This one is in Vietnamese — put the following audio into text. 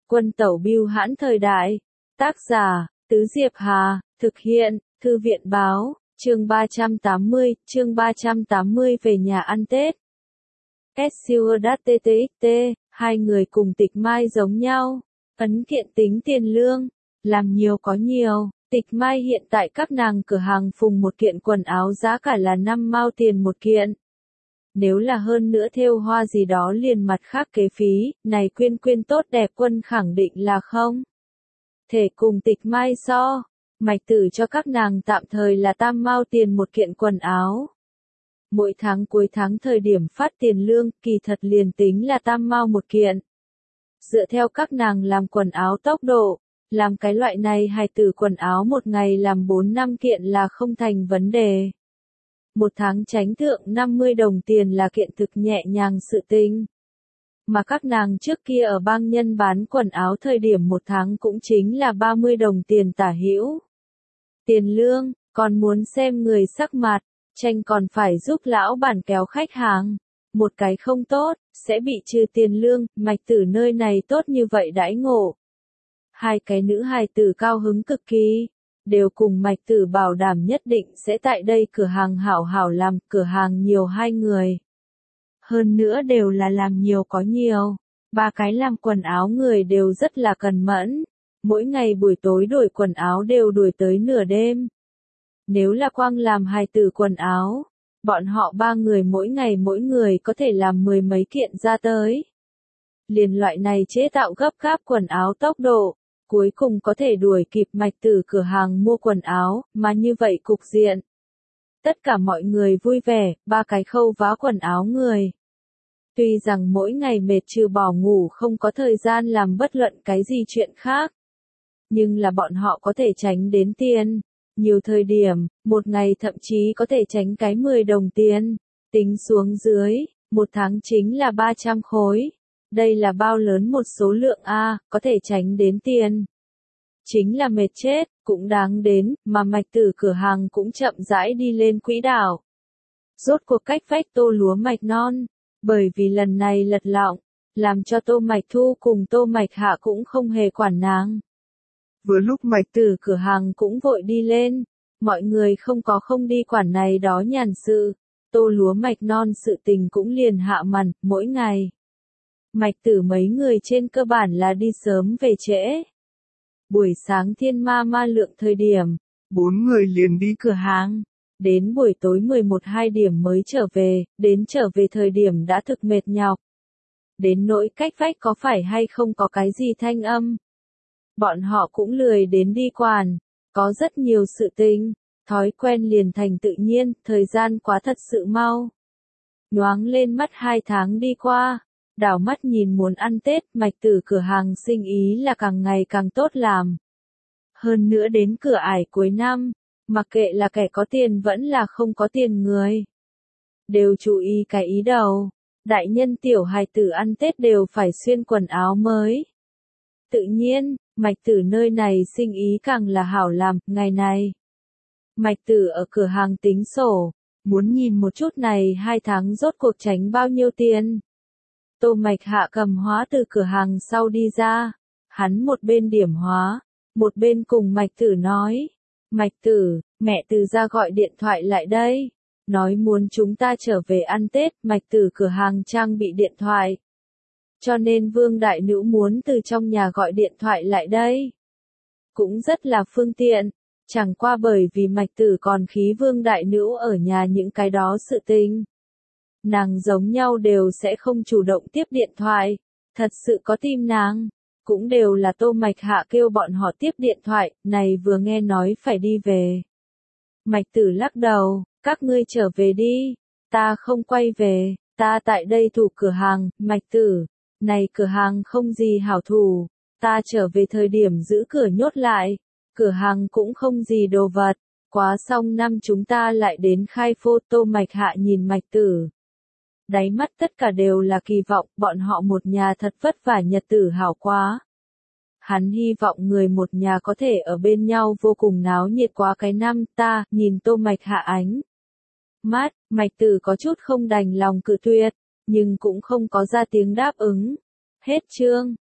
Quân tẩu bưu hãn thời đại. Tác giả, Tứ Diệp Hà, thực hiện, Thư viện Báo, chương 380 về nhà ăn Tết. SURDTTXT, hai người cùng Tịch Mai giống nhau, ấn kiện tính tiền lương, làm nhiều có nhiều. Tịch Mai hiện tại các nàng cửa hàng phùng một kiện quần áo giá cả là 5 mao tiền một kiện. Nếu là hơn nữa thêu hoa gì đó liền mặt khác kế phí, này quyên tốt đẹp Quân khẳng định là không thể cùng Tịch Mai so. Mạch Tử cho các nàng tạm thời là 3 mao tiền một kiện quần áo. Mỗi tháng cuối tháng thời điểm phát tiền lương, kỳ thật liền tính là 3 mao một kiện. Dựa theo các nàng làm quần áo tốc độ, làm cái loại này hài tử quần áo một ngày làm 4-5 kiện là không thành vấn đề. Một tháng tránh thượng 50 đồng tiền là kiện thực nhẹ nhàng sự tình. Mà các nàng trước kia ở bang nhân bán quần áo thời điểm một tháng cũng chính là 30 đồng tiền tả hữu. Tiền lương, còn muốn xem người sắc mặt, tranh còn phải giúp lão bản kéo khách hàng. Một cái không tốt, sẽ bị trừ tiền lương, Mạch Tử nơi này tốt như vậy đãi ngộ. Hai cái nữ hài tử cao hứng cực kỳ, đều cùng Mạch Tử bảo đảm nhất định sẽ tại đây cửa hàng hảo hảo làm, cửa hàng nhiều hai người. Hơn nữa đều là làm nhiều có nhiều, ba cái làm quần áo người đều rất là cần mẫn, mỗi ngày buổi tối đổi quần áo đều đuổi tới nửa đêm. Nếu là quang làm hài tử quần áo, bọn họ ba người mỗi ngày mỗi người có thể làm 10 mấy kiện ra tới. Liền loại này chế tạo gấp gáp quần áo tốc độ, cuối cùng có thể đuổi kịp Mạch Tử cửa hàng mua quần áo, mà như vậy cục diện. Tất cả mọi người vui vẻ, ba cái khâu vá quần áo người. Tuy rằng mỗi ngày mệt trừ bỏ ngủ không có thời gian làm bất luận cái gì chuyện khác. Nhưng là bọn họ có thể tránh đến tiền. Nhiều thời điểm, một ngày thậm chí có thể tránh cái 10 đồng tiền. Tính xuống dưới, một tháng chính là 300 khối. Đây là bao lớn một số lượng A, có thể tránh đến tiền. Chính là mệt chết, cũng đáng đến, mà Mạch Tử cửa hàng cũng chậm rãi đi lên quỹ đạo. Rốt cuộc cách vách Tô lúa mạch non, bởi vì lần này lật lọng, làm cho Tô Mạch Thu cùng Tô Mạch Hạ cũng không hề quản nàng. Vừa lúc Mạch Tử cửa hàng cũng vội đi lên, mọi người không đi quản này đó nhàn sự, Tô lúa mạch non sự tình cũng liền hạ màn, mỗi ngày. Mạch Tử mấy người trên cơ bản là đi sớm về trễ. Buổi sáng thiên ma lượng thời điểm, 4 người liền đi cửa hàng. Đến buổi tối 11-2 điểm mới trở về, đến trở về thời điểm đã thực mệt nhọc. Đến nỗi cách vách có phải hay không có cái gì thanh âm. Bọn họ cũng lười đến đi quản, có rất nhiều sự tình, thói quen liền thành tự nhiên, thời gian quá thật sự mau. Nhoáng lên mắt 2 tháng đi qua, đảo mắt nhìn muốn ăn Tết, Mạch Tử cửa hàng sinh ý là càng ngày càng tốt làm. Hơn nữa đến cửa ải cuối năm, mặc kệ là kẻ có tiền vẫn là không có tiền người. Đều chú ý cái ý đầu, đại nhân tiểu hài tử ăn Tết đều phải xuyên quần áo mới. Tự nhiên, Mạch Tử nơi này sinh ý càng là hảo làm, ngày này. Mạch Tử ở cửa hàng tính sổ, muốn nhìn một chút này 2 tháng rốt cuộc tránh bao nhiêu tiền. Tô Mạch Hạ cầm hóa từ cửa hàng sau đi ra, hắn một bên điểm hóa, một bên cùng Mạch Tử nói. Mạch Tử, mẹ Từ ra gọi điện thoại lại đây, nói muốn chúng ta trở về ăn Tết, Mạch Tử cửa hàng trang bị điện thoại. Cho nên Vương Đại Nữ muốn từ trong nhà gọi điện thoại lại đây. Cũng rất là phương tiện, chẳng qua bởi vì Mạch Tử còn khí Vương Đại Nữ ở nhà những cái đó sự tình. Nàng giống nhau đều sẽ không chủ động tiếp điện thoại, thật sự có tim nàng. Cũng đều là Tô Mạch Hạ kêu bọn họ tiếp điện thoại, này vừa nghe nói phải đi về. Mạch Tử lắc đầu, các ngươi trở về đi, ta không quay về, ta tại đây thủ cửa hàng, Mạch Tử, này cửa hàng không gì hảo thủ, ta trở về thời điểm giữ cửa nhốt lại, cửa hàng cũng không gì đồ vật, quá xong năm chúng ta lại đến khai phô. Tô Mạch Hạ nhìn Mạch Tử. Đáy mắt tất cả đều là kỳ vọng, bọn họ một nhà thật vất vả nhật tử hảo quá. Hắn hy vọng người một nhà có thể ở bên nhau vô cùng náo nhiệt quá cái năm. Ta, nhìn Tô Mạch Hạ ánh mắt, Mạch Tử có chút không đành lòng cự tuyệt, nhưng cũng không có ra tiếng đáp ứng. Hết chương.